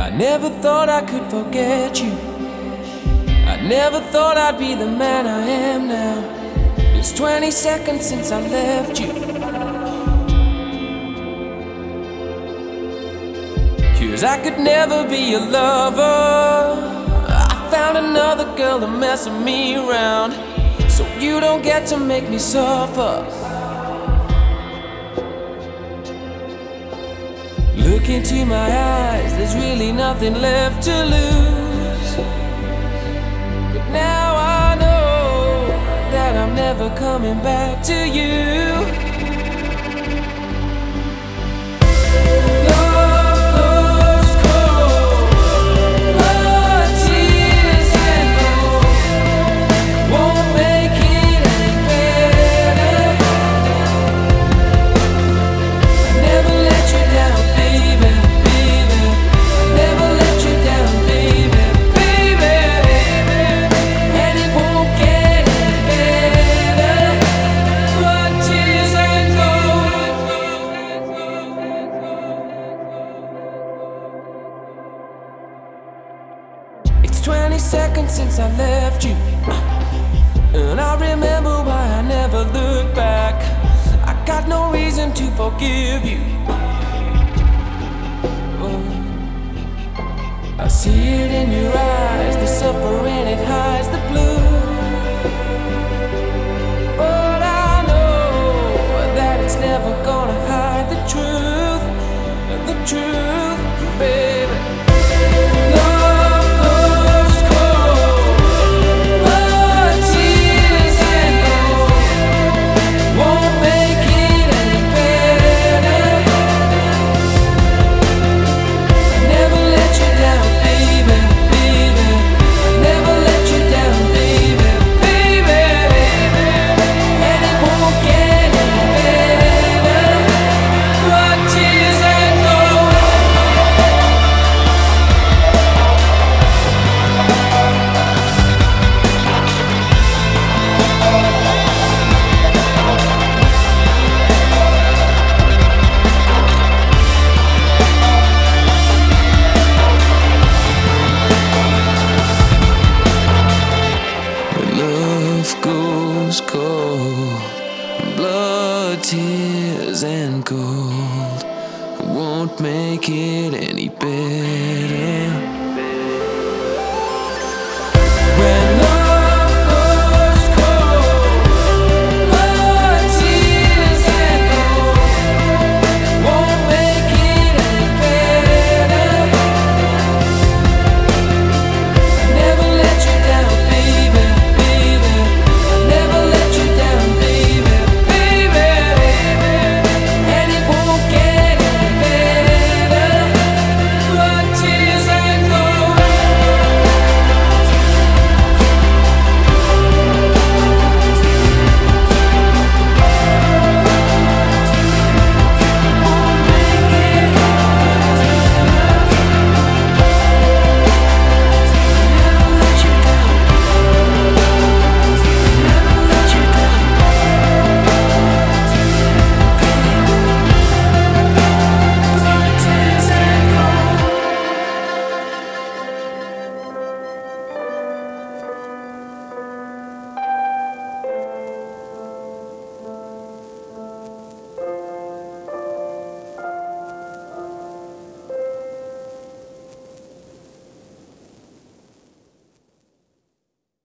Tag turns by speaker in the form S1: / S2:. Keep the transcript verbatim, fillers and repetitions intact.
S1: I never thought I could forget you. I never thought I'd be the man I am now. It's twenty seconds since I left you. 'Cause I could never be your lover. I found another girl to mess me around, so you don't get to make me suffer. Look into my eyes, there's really nothing left to lose. But now I know that I'm never coming back to you. twenty seconds since I left you, and I remember why I never looked back. I got no reason to forgive you. Oh, I see it in your eyes, the suffering it hides.